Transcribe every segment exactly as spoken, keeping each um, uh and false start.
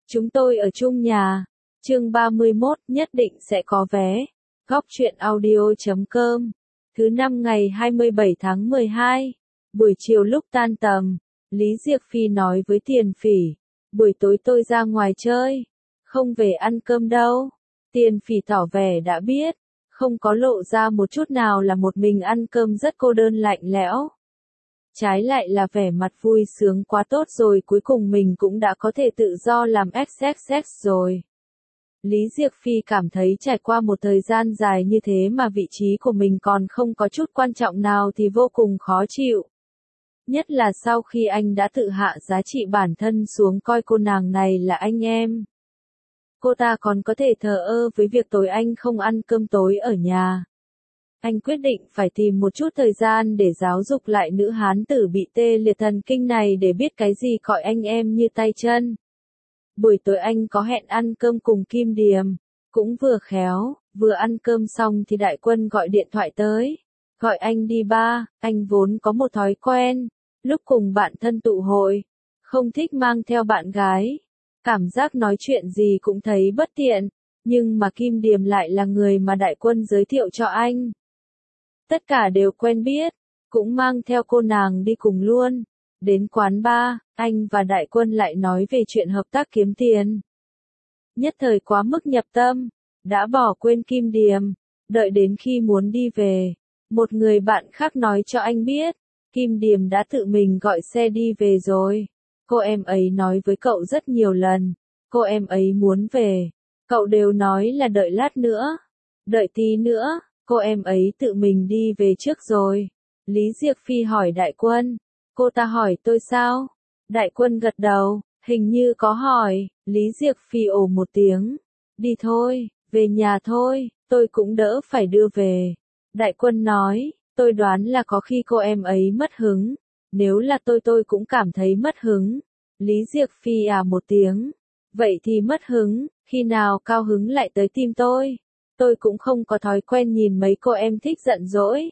Chúng tôi ở chung nhà. Chương ba mươi mốt, nhất định sẽ có vé. Góc truyện audio chấm com. Thứ năm ngày hai mươi bảy tháng mười hai. Buổi chiều lúc tan tầm, Lý Diệc Phi nói với Tiền Phỉ, buổi tối tôi ra ngoài chơi, không về ăn cơm đâu. Tiền Phỉ tỏ vẻ đã biết, không có lộ ra một chút nào là một mình ăn cơm rất cô đơn lạnh lẽo. Trái lại là vẻ mặt vui sướng quá tốt rồi, cuối cùng mình cũng đã có thể tự do làm ích ích ích rồi. Lý Diệc Phi cảm thấy trải qua một thời gian dài như thế mà vị trí của mình còn không có chút quan trọng nào thì vô cùng khó chịu. Nhất là sau khi anh đã tự hạ giá trị bản thân xuống coi cô nàng này là anh em. Cô ta còn có thể thờ ơ với việc tối anh không ăn cơm tối ở nhà. Anh quyết định phải tìm một chút thời gian để giáo dục lại nữ hán tử bị tê liệt thần kinh này để biết cái gì gọi anh em như tay chân. Buổi tối anh có hẹn ăn cơm cùng Kim Điềm, cũng vừa khéo, vừa ăn cơm xong thì Đại Quân gọi điện thoại tới, gọi anh đi bar. Anh vốn có một thói quen, lúc cùng bạn thân tụ hội, không thích mang theo bạn gái, cảm giác nói chuyện gì cũng thấy bất tiện, nhưng mà Kim Điềm lại là người mà Đại Quân giới thiệu cho anh. Tất cả đều quen biết, cũng mang theo cô nàng đi cùng luôn. Đến quán bar, anh và Đại Quân lại nói về chuyện hợp tác kiếm tiền. Nhất thời quá mức nhập tâm, đã bỏ quên Kim Điềm, đợi đến khi muốn đi về, một người bạn khác nói cho anh biết, Kim Điềm đã tự mình gọi xe đi về rồi. Cô em ấy nói với cậu rất nhiều lần, cô em ấy muốn về, cậu đều nói là đợi lát nữa, đợi tí nữa, cô em ấy tự mình đi về trước rồi. Lý Diệc Phi hỏi Đại Quân, cô ta hỏi tôi sao? Đại Quân gật đầu, hình như có hỏi. Lý Diệc Phi ồ một tiếng, đi thôi, về nhà thôi, tôi cũng đỡ phải đưa về. Đại Quân nói, tôi đoán là có khi cô em ấy mất hứng, nếu là tôi tôi cũng cảm thấy mất hứng. Lý Diệc Phi à một tiếng, vậy thì mất hứng, khi nào cao hứng lại tới tìm tôi, tôi cũng không có thói quen nhìn mấy cô em thích giận dỗi.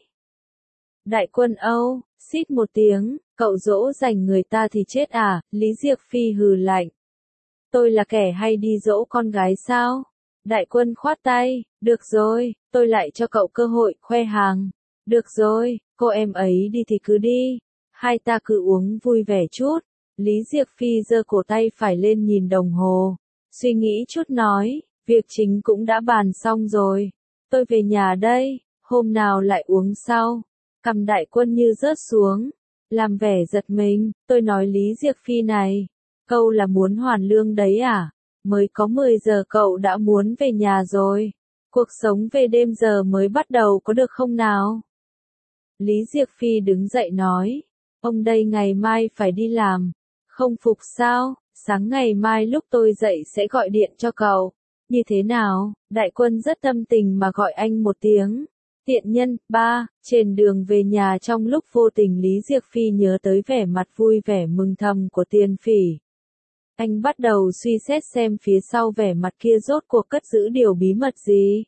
Đại Quân âu, xít một tiếng, cậu dỗ dành người ta thì chết à? Lý Diệc Phi hừ lạnh. Tôi là kẻ hay đi dỗ con gái sao? Đại Quân khoát tay, được rồi, tôi lại cho cậu cơ hội khoe hàng. Được rồi, cô em ấy đi thì cứ đi, hai ta cứ uống vui vẻ chút. Lý Diệc Phi giơ cổ tay phải lên nhìn đồng hồ, suy nghĩ chút nói, việc chính cũng đã bàn xong rồi, tôi về nhà đây, hôm nào lại uống sau. Cằm Đại Quân như rớt xuống, làm vẻ giật mình, tôi nói Lý Diệc Phi này, câu là muốn hoàn lương đấy à, mới có mười giờ cậu đã muốn về nhà rồi, cuộc sống về đêm giờ mới bắt đầu có được không nào? Lý Diệc Phi đứng dậy nói, ông đây ngày mai phải đi làm, không phục sao, sáng ngày mai lúc tôi dậy sẽ gọi điện cho cậu, như thế nào? Đại Quân rất tâm tình mà gọi anh một tiếng. Tiện nhân. Ba, trên đường về nhà trong lúc vô tình Lý Diệc Phi nhớ tới vẻ mặt vui vẻ mừng thầm của Tiền Phỉ. Anh bắt đầu suy xét xem phía sau vẻ mặt kia rốt cuộc cất giữ điều bí mật gì.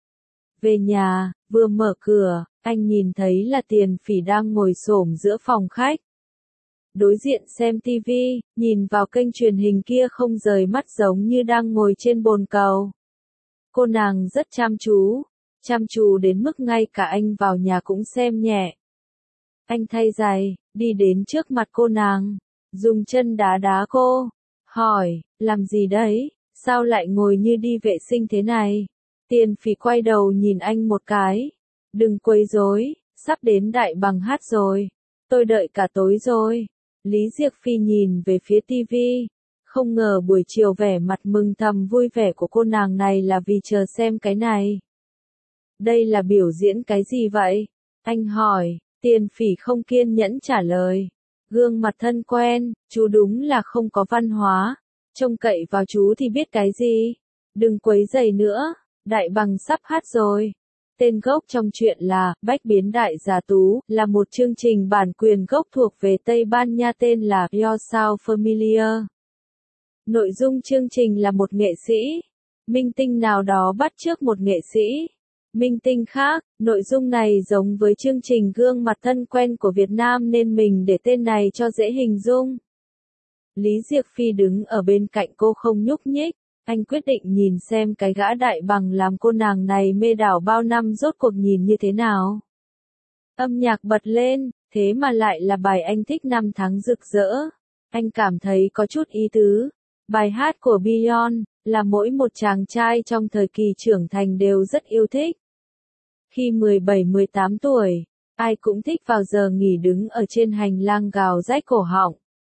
Về nhà, vừa mở cửa, anh nhìn thấy là Tiền Phỉ đang ngồi xổm giữa phòng khách. Đối diện xem tivi, nhìn vào kênh truyền hình kia không rời mắt giống như đang ngồi trên bồn cầu. Cô nàng rất chăm chú. Chăm chú đến mức ngay cả anh vào nhà cũng xem nhẹ. Anh thay giày, đi đến trước mặt cô nàng, dùng chân đá đá cô, hỏi, làm gì đấy, sao lại ngồi như đi vệ sinh thế này? Tiền Phỉ quay đầu nhìn anh một cái, đừng quấy rối, sắp đến Đại Bằng hát rồi, tôi đợi cả tối rồi. Lý Diệc Phi nhìn về phía tivi, không ngờ buổi chiều vẻ mặt mừng thầm vui vẻ của cô nàng này là vì chờ xem cái này. Đây là biểu diễn cái gì vậy? Anh hỏi. Tiền Phỉ không kiên nhẫn trả lời. Gương mặt thân quen, chú đúng là không có văn hóa. Trông cậy vào chú thì biết cái gì? Đừng quấy rầy nữa, Đại Bằng sắp hát rồi. Tên gốc trong chuyện là Bách biến đại giả tú, là một chương trình bản quyền gốc thuộc về Tây Ban Nha tên là Your Sound Familiar. Nội dung chương trình là một nghệ sĩ, minh tinh nào đó bắt chước một nghệ sĩ minh tinh khác. Nội dung này giống với chương trình Gương mặt thân quen của Việt Nam nên mình để tên này cho dễ hình dung. Lý Diệc Phi đứng ở bên cạnh cô không nhúc nhích, anh quyết định nhìn xem cái gã đại bằng làm cô nàng này mê đảo bao năm rốt cuộc nhìn như thế nào. Âm nhạc bật lên, thế mà lại là bài anh thích năm tháng rực rỡ. Anh cảm thấy có chút ý tứ. Bài hát của Beyond, là mỗi một chàng trai trong thời kỳ trưởng thành đều rất yêu thích. Khi mười bảy mười tám tuổi, ai cũng thích vào giờ nghỉ đứng ở trên hành lang gào rách cổ họng.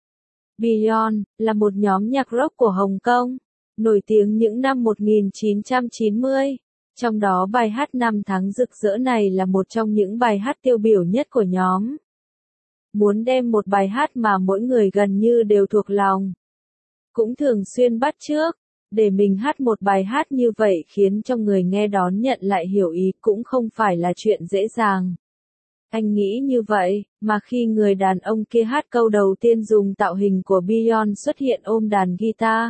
Beyond, là một nhóm nhạc rock của Hồng Kông, nổi tiếng những năm một nghìn chín trăm chín mươi. Trong đó bài hát năm tháng rực rỡ này là một trong những bài hát tiêu biểu nhất của nhóm. Muốn đem một bài hát mà mỗi người gần như đều thuộc lòng, cũng thường xuyên bắt chước, để mình hát một bài hát như vậy khiến cho người nghe đón nhận lại hiểu ý cũng không phải là chuyện dễ dàng. Anh nghĩ như vậy, mà khi người đàn ông kia hát câu đầu tiên dùng tạo hình của Beyond xuất hiện ôm đàn guitar,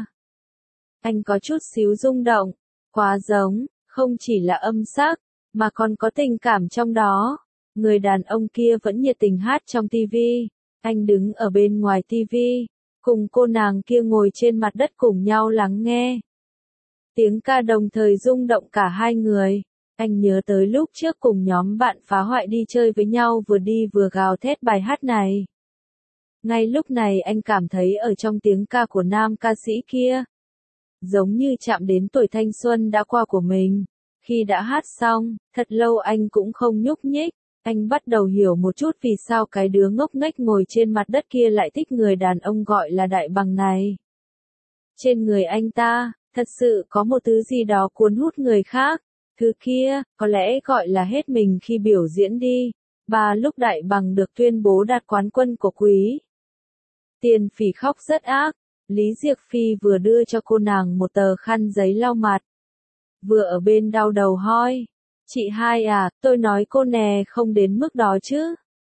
anh có chút xíu rung động, quá giống, không chỉ là âm sắc, mà còn có tình cảm trong đó. Người đàn ông kia vẫn nhiệt tình hát trong tivi, anh đứng ở bên ngoài tivi, cùng cô nàng kia ngồi trên mặt đất cùng nhau lắng nghe. Tiếng ca đồng thời rung động cả hai người. Anh nhớ tới lúc trước cùng nhóm bạn phá hoại đi chơi với nhau vừa đi vừa gào thét bài hát này. Ngay lúc này anh cảm thấy ở trong tiếng ca của nam ca sĩ kia, giống như chạm đến tuổi thanh xuân đã qua của mình. Khi đã hát xong, thật lâu anh cũng không nhúc nhích. Anh bắt đầu hiểu một chút vì sao cái đứa ngốc nghếch ngồi trên mặt đất kia lại thích người đàn ông gọi là đại bằng này. Trên người anh ta, thật sự có một thứ gì đó cuốn hút người khác. Thứ kia, có lẽ gọi là hết mình khi biểu diễn đi. Ba lúc đại bằng được tuyên bố đạt quán quân của quý. Tiền Phỉ khóc rất ác. Lý Diệc Phi vừa đưa cho cô nàng một tờ khăn giấy lau mặt, vừa ở bên đau đầu hoi. Chị hai à, tôi nói cô nè không đến mức đó chứ.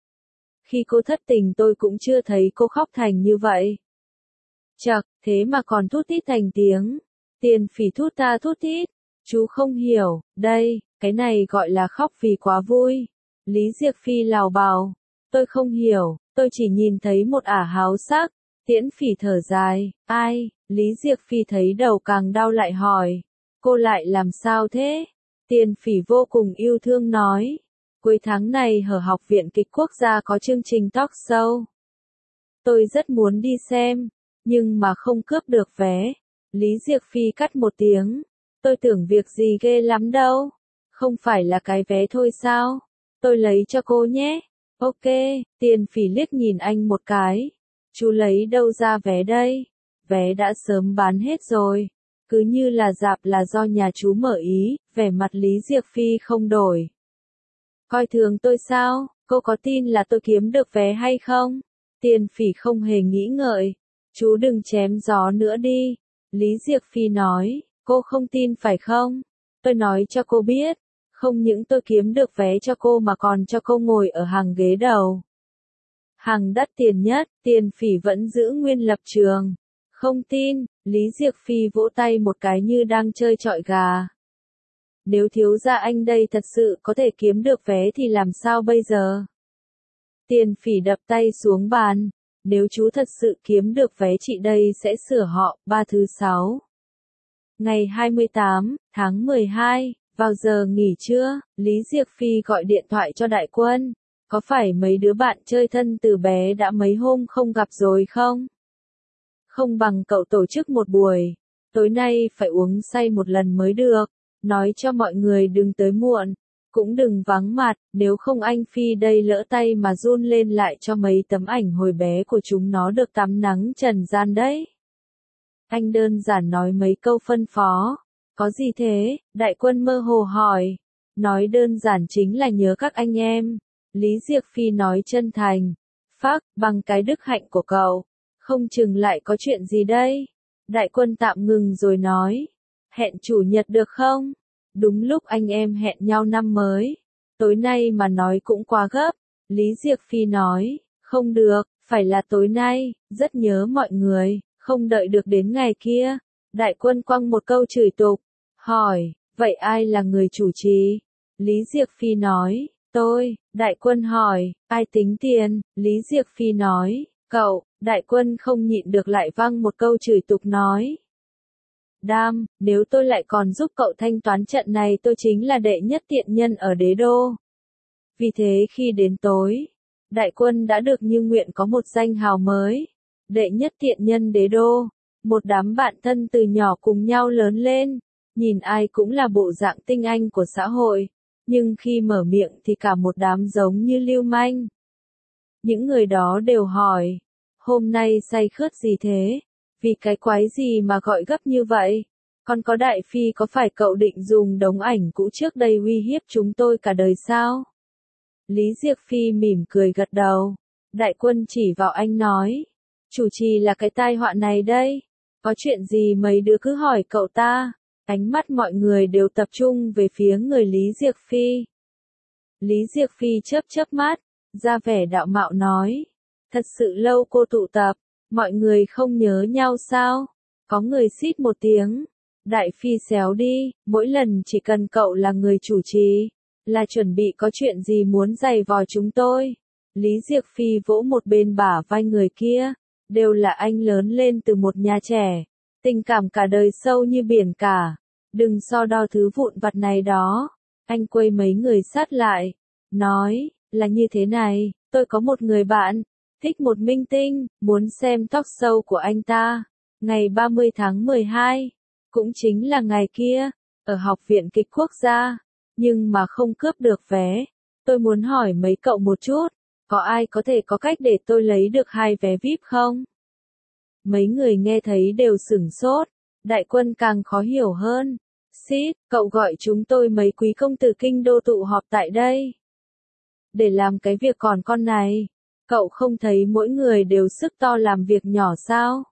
Khi cô thất tình tôi cũng chưa thấy cô khóc thành như vậy. Chậc, thế mà còn thút thít thành tiếng. Tiền Phỉ thút ta thút thít. Chú không hiểu, đây, cái này gọi là khóc vì quá vui. Lý Diệc Phi lào bào. Tôi không hiểu, tôi chỉ nhìn thấy một ả háo sắc. Tiễn Phỉ thở dài, ai? Lý Diệc Phi thấy đầu càng đau lại hỏi. Cô lại làm sao thế? Tiền Phỉ vô cùng yêu thương nói. Cuối tháng này ở Học viện Kịch Quốc gia có chương trình talk show. Tôi rất muốn đi xem, nhưng mà không cướp được vé. Lý Diệc Phi cắt một tiếng. Tôi tưởng việc gì ghê lắm đâu. Không phải là cái vé thôi sao? Tôi lấy cho cô nhé. Ok, Tiền Phỉ liếc nhìn anh một cái. Chú lấy đâu ra vé đây? Vé đã sớm bán hết rồi. Cứ như là rạp là do nhà chú mở ý, vẻ mặt Lý Diệc Phi không đổi. Coi thường tôi sao? Cô có tin là tôi kiếm được vé hay không? Tiền Phỉ không hề nghĩ ngợi. Chú đừng chém gió nữa đi. Lý Diệc Phi nói, cô không tin phải không? Tôi nói cho cô biết, không những tôi kiếm được vé cho cô mà còn cho cô ngồi ở hàng ghế đầu. Hàng đắt tiền nhất, Tiền Phỉ vẫn giữ nguyên lập trường. Không tin, Lý Diệc Phi vỗ tay một cái như đang chơi chọi gà. Nếu thiếu gia anh đây thật sự có thể kiếm được vé thì làm sao bây giờ? Tiền Phỉ đập tay xuống bàn. Nếu chú thật sự kiếm được vé chị đây sẽ sửa họ, ba thứ sáu. Ngày hai mươi tám tháng mười hai, vào giờ nghỉ trưa, Lý Diệc Phi gọi điện thoại cho Đại Quân. Có phải mấy đứa bạn chơi thân từ bé đã mấy hôm không gặp rồi không? Không bằng cậu tổ chức một buổi. Tối nay phải uống say một lần mới được. Nói cho mọi người đừng tới muộn. Cũng đừng vắng mặt, nếu không anh Phi đây lỡ tay mà run lên lại cho mấy tấm ảnh hồi bé của chúng nó được tắm nắng trần gian đấy. Anh đơn giản nói mấy câu phân phó. Có gì thế? Đại Quân mơ hồ hỏi. Nói đơn giản chính là nhớ các anh em. Lý Diệc Phi nói chân thành. Phác, bằng cái đức hạnh của cậu. Không chừng lại có chuyện gì đây? Đại Quân tạm ngừng rồi nói. Hẹn chủ nhật được không? Đúng lúc anh em hẹn nhau năm mới. Tối nay mà nói cũng quá gấp. Lý Diệc Phi nói. Không được, phải là tối nay. Rất nhớ mọi người. Không đợi được đến ngày kia. Đại Quân quăng một câu chửi tục. Hỏi, vậy ai là người chủ trì? Lý Diệc Phi nói. Tôi. Đại Quân hỏi, ai tính tiền? Lý Diệc Phi nói. Cậu. Đại Quân không nhịn được lại văng một câu chửi tục nói. Đam, nếu tôi lại còn giúp cậu thanh toán trận này tôi chính là đệ nhất tiện nhân ở đế đô. Vì thế khi đến tối, Đại Quân đã được như nguyện có một danh hào mới. Đệ nhất tiện nhân đế đô. Một đám bạn thân từ nhỏ cùng nhau lớn lên. Nhìn ai cũng là bộ dạng tinh anh của xã hội. Nhưng khi mở miệng thì cả một đám giống như lưu manh. Những người đó đều hỏi. Hôm nay say khướt gì thế? Vì cái quái gì mà gọi gấp như vậy? Còn có Đại Phi có phải cậu định dùng đống ảnh cũ trước đây uy hiếp chúng tôi cả đời sao? Lý Diệc Phi mỉm cười gật đầu. Đại Quân chỉ vào anh nói. Chủ trì là cái tai họa này đây. Có chuyện gì mấy đứa cứ hỏi cậu ta. Ánh mắt mọi người đều tập trung về phía người Lý Diệc Phi. Lý Diệc Phi chớp chớp mắt, ra vẻ đạo mạo nói. Thật sự lâu cô tụ tập, mọi người không nhớ nhau sao? Có người xít một tiếng. Đại Phi xéo đi, mỗi lần chỉ cần cậu là người chủ trì, là chuẩn bị có chuyện gì muốn giày vò chúng tôi. Lý Diệc Phi vỗ một bên bả vai người kia, đều là anh lớn lên từ một nhà trẻ, tình cảm cả đời sâu như biển cả. Đừng so đo thứ vụn vặt này đó. Anh quay mấy người sát lại, nói, là như thế này, tôi có một người bạn, thích một minh tinh, muốn xem talk show của anh ta, ngày ba mươi tháng mười hai, cũng chính là ngày kia, ở Học viện Kịch Quốc gia, nhưng mà không cướp được vé. Tôi muốn hỏi mấy cậu một chút, có ai có thể có cách để tôi lấy được hai vé vi ai pi không? Mấy người nghe thấy đều sửng sốt, Đại Quân càng khó hiểu hơn. Xít, cậu gọi chúng tôi mấy quý công tử kinh đô tụ họp tại đây. Để làm cái việc còn con này, cậu không thấy mỗi người đều sức to làm việc nhỏ sao?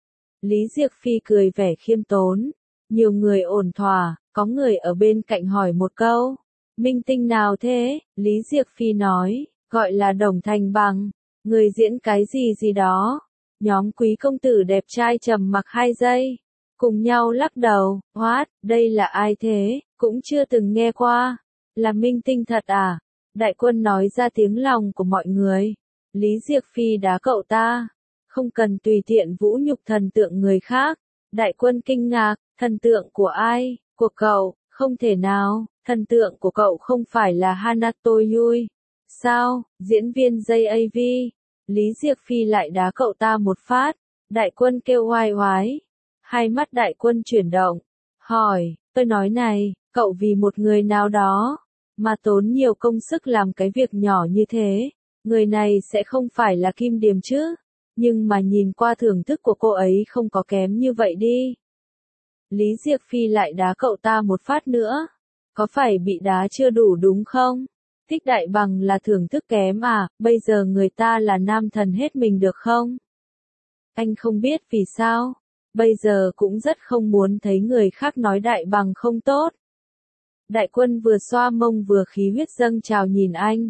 Lý Diệc Phi cười vẻ khiêm tốn, nhiều người ổn thỏa, có người ở bên cạnh hỏi một câu. Minh tinh nào thế? Lý Diệc Phi nói, gọi là Đồng Thành Bằng, người diễn cái gì gì đó. Nhóm quý công tử đẹp trai trầm mặc hai giây, cùng nhau lắc đầu. What, đây là ai thế? Cũng chưa từng nghe qua. Là minh tinh thật à? Đại Quân nói ra tiếng lòng của mọi người. Lý Diệc Phi đá cậu ta. Không cần tùy tiện vũ nhục thần tượng người khác. Đại Quân kinh ngạc, thần tượng của ai? Của cậu, không thể nào, thần tượng của cậu không phải là Hanato Yui. Sao, diễn viên J A V? Lý Diệc Phi lại đá cậu ta một phát. Đại Quân kêu oai oái. Hai mắt Đại Quân chuyển động. Hỏi, tôi nói này, cậu vì một người nào đó, mà tốn nhiều công sức làm cái việc nhỏ như thế. Người này sẽ không phải là Kim Điềm chứ? Nhưng mà nhìn qua thưởng thức của cô ấy không có kém như vậy đi. Lý Diệc Phi lại đá cậu ta một phát nữa. Có phải bị đá chưa đủ đúng không? Thích Đại Bằng là thưởng thức kém à, bây giờ người ta là nam thần hết mình được không? Anh không biết vì sao, bây giờ cũng rất không muốn thấy người khác nói Đại Bằng không tốt. Đại Quân vừa xoa mông vừa khí huyết dâng trào nhìn anh.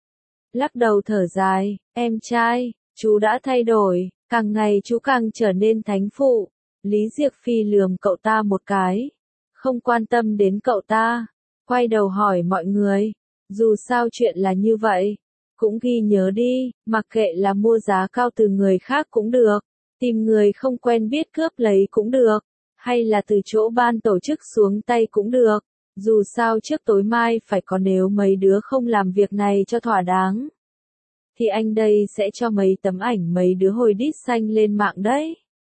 Lắc đầu thở dài, em trai, chú đã thay đổi, càng ngày chú càng trở nên thánh phụ. Lý Diệc Phi lườm cậu ta một cái, không quan tâm đến cậu ta, quay đầu hỏi mọi người. Dù sao chuyện là như vậy, cũng ghi nhớ đi, mặc kệ là mua giá cao từ người khác cũng được, tìm người không quen biết cướp lấy cũng được, hay là từ chỗ ban tổ chức xuống tay cũng được, dù sao trước tối mai phải có, nếu mấy đứa không làm việc này cho thỏa đáng, thì anh đây sẽ cho mấy tấm ảnh mấy đứa hồi đít xanh lên mạng đấy.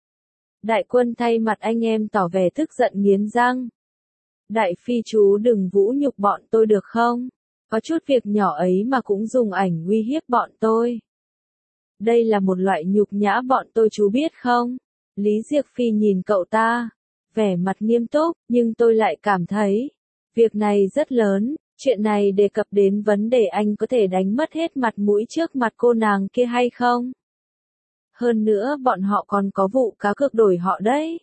Đại Quân thay mặt anh em tỏ vẻ tức giận nghiến răng. Đại Phi chú đừng vũ nhục bọn tôi được không? Có chút việc nhỏ ấy mà cũng dùng ảnh uy hiếp bọn tôi. Đây là một loại nhục nhã bọn tôi chú biết không? Lý Diệc Phi nhìn cậu ta, vẻ mặt nghiêm túc, nhưng tôi lại cảm thấy, việc này rất lớn, chuyện này đề cập đến vấn đề anh có thể đánh mất hết mặt mũi trước mặt cô nàng kia hay không? Hơn nữa bọn họ còn có vụ cá cược đổi họ đấy.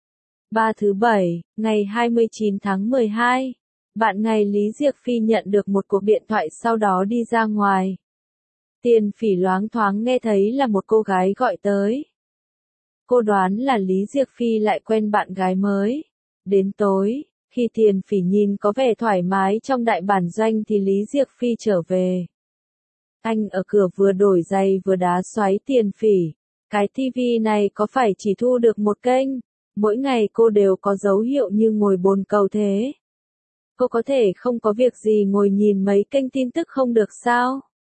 Ba thứ bảy, ngày hai mươi chín tháng mười hai. Bạn ngày Lý Diệc Phi nhận được một cuộc điện thoại sau đó đi ra ngoài. Tiền Phỉ loáng thoáng nghe thấy là một cô gái gọi tới. Cô đoán là Lý Diệc Phi lại quen bạn gái mới. Đến tối, khi Tiền Phỉ nhìn có vẻ thoải mái trong đại bản doanh thì Lý Diệc Phi trở về. Anh ở cửa vừa đổi giày vừa đá xoáy Tiền Phỉ. Cái tivi này có phải chỉ thu được một kênh? Mỗi ngày cô đều có dấu hiệu như ngồi bồn cầu thế. Cô có thể không có việc gì ngồi nhìn mấy kênh tin tức không được sao?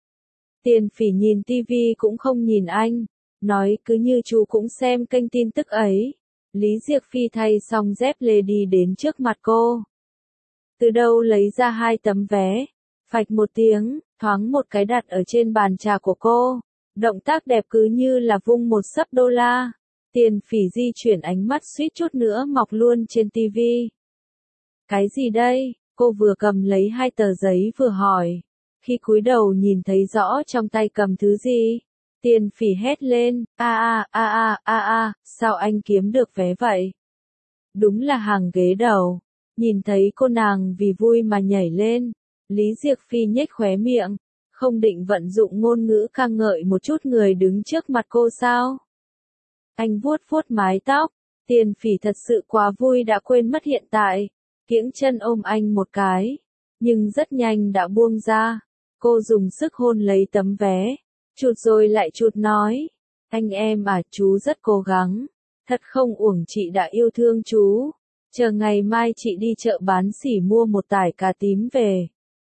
Tiền Phỉ nhìn tivi cũng không nhìn anh, nói cứ như chú cũng xem kênh tin tức ấy. Lý Diệc Phi thay xong dép lê đi đến trước mặt cô. Từ đâu lấy ra hai tấm vé, phạch một tiếng, thoáng một cái đặt ở trên bàn trà của cô. Động tác đẹp cứ như là vung một xấp đô la. Tiền Phỉ di chuyển ánh mắt suýt chút nữa mọc luôn trên tivi. Cái gì đây? Cô vừa cầm lấy hai tờ giấy vừa hỏi. Khi cúi đầu nhìn thấy rõ trong tay cầm thứ gì, Tiền Phỉ hét lên, a a a a a a, sao anh kiếm được vé vậy? Đúng là hàng ghế đầu. Nhìn thấy cô nàng vì vui mà nhảy lên, Lý Diệc Phi nhếch khóe miệng, không định vận dụng ngôn ngữ ca ngợi một chút người đứng trước mặt cô sao? Anh vuốt vuốt mái tóc, Tiền Phỉ thật sự quá vui đã quên mất hiện tại, kiễng chân ôm anh một cái, nhưng rất nhanh đã buông ra. Cô dùng sức hôn lấy tấm vé, chụt rồi lại chụt nói, anh em à, chú rất cố gắng, thật không uổng chị đã yêu thương chú, chờ ngày mai chị đi chợ bán sỉ mua một tải cà tím về.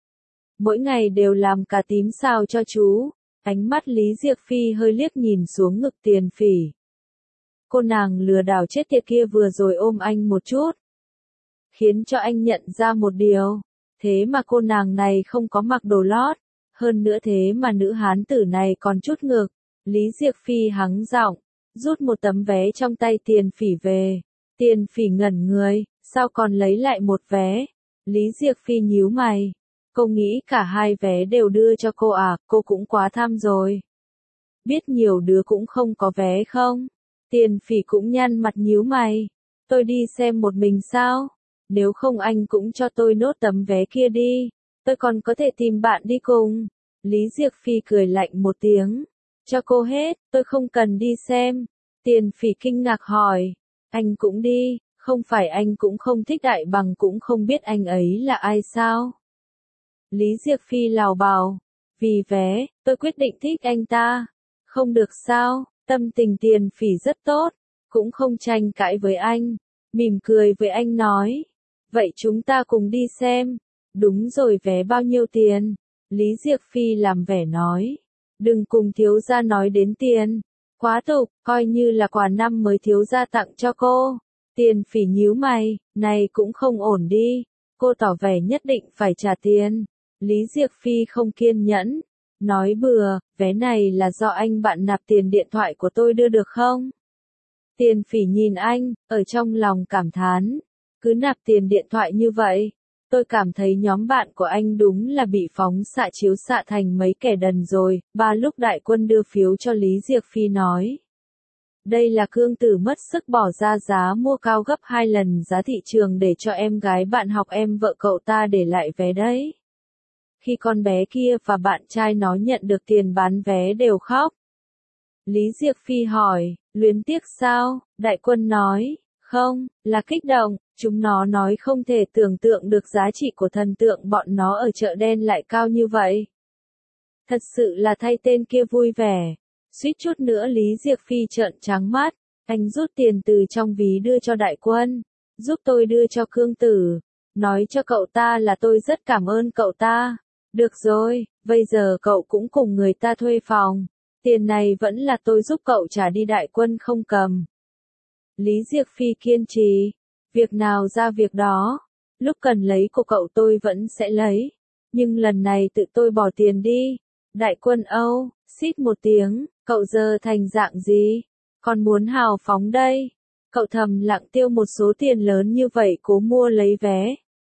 Mỗi ngày đều làm cà tím xào cho chú. Ánh mắt Lý Diệc Phi hơi liếc nhìn xuống ngực Tiền Phỉ. Cô nàng lừa đảo chết tiệt kia vừa rồi ôm anh một chút, khiến cho anh nhận ra một điều, thế mà cô nàng này không có mặc đồ lót, hơn nữa thế mà nữ hán tử này còn chút ngực. Lý Diệc Phi hắng giọng, rút một tấm vé trong tay Tiền Phỉ về. Tiền Phỉ ngẩn người, sao còn lấy lại một vé? Lý Diệc Phi nhíu mày. Cô nghĩ cả hai vé đều đưa cho cô à, cô cũng quá tham rồi. Biết nhiều đứa cũng không có vé không? Tiền Phỉ cũng nhăn mặt nhíu mày. Tôi đi xem một mình sao? Nếu không anh cũng cho tôi nốt tấm vé kia đi. Tôi còn có thể tìm bạn đi cùng. Lý Diệc Phi cười lạnh một tiếng. Cho cô hết, tôi không cần đi xem. Tiền Phỉ kinh ngạc hỏi. Anh cũng đi, không phải anh cũng không thích Đại Bằng cũng không biết anh ấy là ai sao? Lý Diệc Phi lào bào. Vì vé, tôi quyết định thích anh ta. Không được sao, tâm tình Tiền Phỉ rất tốt. Cũng không tranh cãi với anh. Mỉm cười với anh nói. Vậy chúng ta cùng đi xem. Đúng rồi, vé bao nhiêu tiền? Lý Diệc Phi làm vẻ nói. Đừng cùng thiếu gia nói đến tiền. Quá tục, coi như là quà năm mới thiếu gia tặng cho cô. Tiền Phỉ nhíu mày, này cũng không ổn đi. Cô tỏ vẻ nhất định phải trả tiền. Lý Diệc Phi không kiên nhẫn. Nói bừa, vé này là do anh bạn nạp tiền điện thoại của tôi đưa được không? Tiền Phỉ nhìn anh, ở trong lòng cảm thán. Cứ nạp tiền điện thoại như vậy. Tôi cảm thấy nhóm bạn của anh đúng là bị phóng xạ chiếu xạ thành mấy kẻ đần rồi. Ba lúc Đại Quân đưa phiếu cho Lý Diệc Phi nói. Đây là cương tử mất sức bỏ ra giá mua cao gấp hai lần giá thị trường để cho em gái bạn học em vợ cậu ta để lại vé đấy. Khi con bé kia và bạn trai nó nhận được tiền bán vé đều khóc. Lý Diệc Phi hỏi, luyến tiếc sao? Đại Quân nói, không, là kích động. Chúng nó nói không thể tưởng tượng được giá trị của thần tượng bọn nó ở chợ đen lại cao như vậy. Thật sự là thay tên kia vui vẻ. Suýt chút nữa Lý Diệc Phi trợn trắng mắt. Anh rút tiền từ trong ví đưa cho Đại Quân. Giúp tôi đưa cho cương tử. Nói cho cậu ta là tôi rất cảm ơn cậu ta. Được rồi, bây giờ cậu cũng cùng người ta thuê phòng. Tiền này vẫn là tôi giúp cậu trả đi. Đại Quân không cầm. Lý Diệc Phi kiên trì. Việc nào ra việc đó. Lúc cần lấy của cậu tôi vẫn sẽ lấy. Nhưng lần này tự tôi bỏ tiền đi. Đại Quân âu, xít một tiếng, cậu giờ thành dạng gì? Còn muốn hào phóng đây. Cậu thầm lặng tiêu một số tiền lớn như vậy cố mua lấy vé.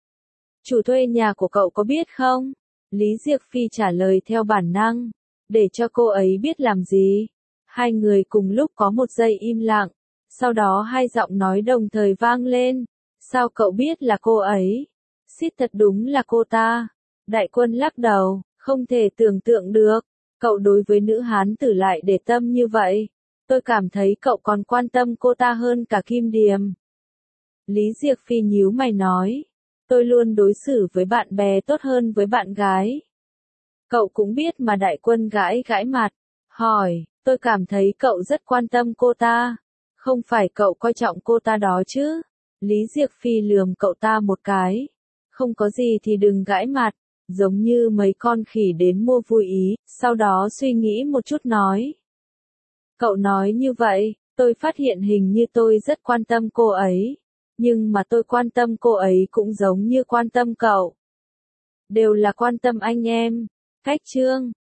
Chủ thuê nhà của cậu có biết không? Lý Diệc Phi trả lời theo bản năng. Để cho cô ấy biết làm gì? Hai người cùng lúc có một giây im lặng. Sau đó hai giọng nói đồng thời vang lên. Sao cậu biết là cô ấy? Xít thật đúng là cô ta. Đại Quân lắc đầu, không thể tưởng tượng được. Cậu đối với nữ hán tử lại để tâm như vậy. Tôi cảm thấy cậu còn quan tâm cô ta hơn cả Kim Điềm. Lý Diệc Phi nhíu mày nói. Tôi luôn đối xử với bạn bè tốt hơn với bạn gái. Cậu cũng biết mà. Đại Quân gãi gãi mặt. Hỏi, Tôi cảm thấy cậu rất quan tâm cô ta. Không phải cậu coi trọng cô ta đó chứ? Lý Diệc Phi lườm cậu ta một cái. Không có gì thì đừng gãi mặt. Giống như mấy con khỉ đến mua vui ý, sau đó suy nghĩ một chút nói. Cậu nói như vậy, tôi phát hiện hình như tôi rất quan tâm cô ấy. Nhưng mà tôi quan tâm cô ấy cũng giống như quan tâm cậu. Đều là quan tâm anh em. Cách chương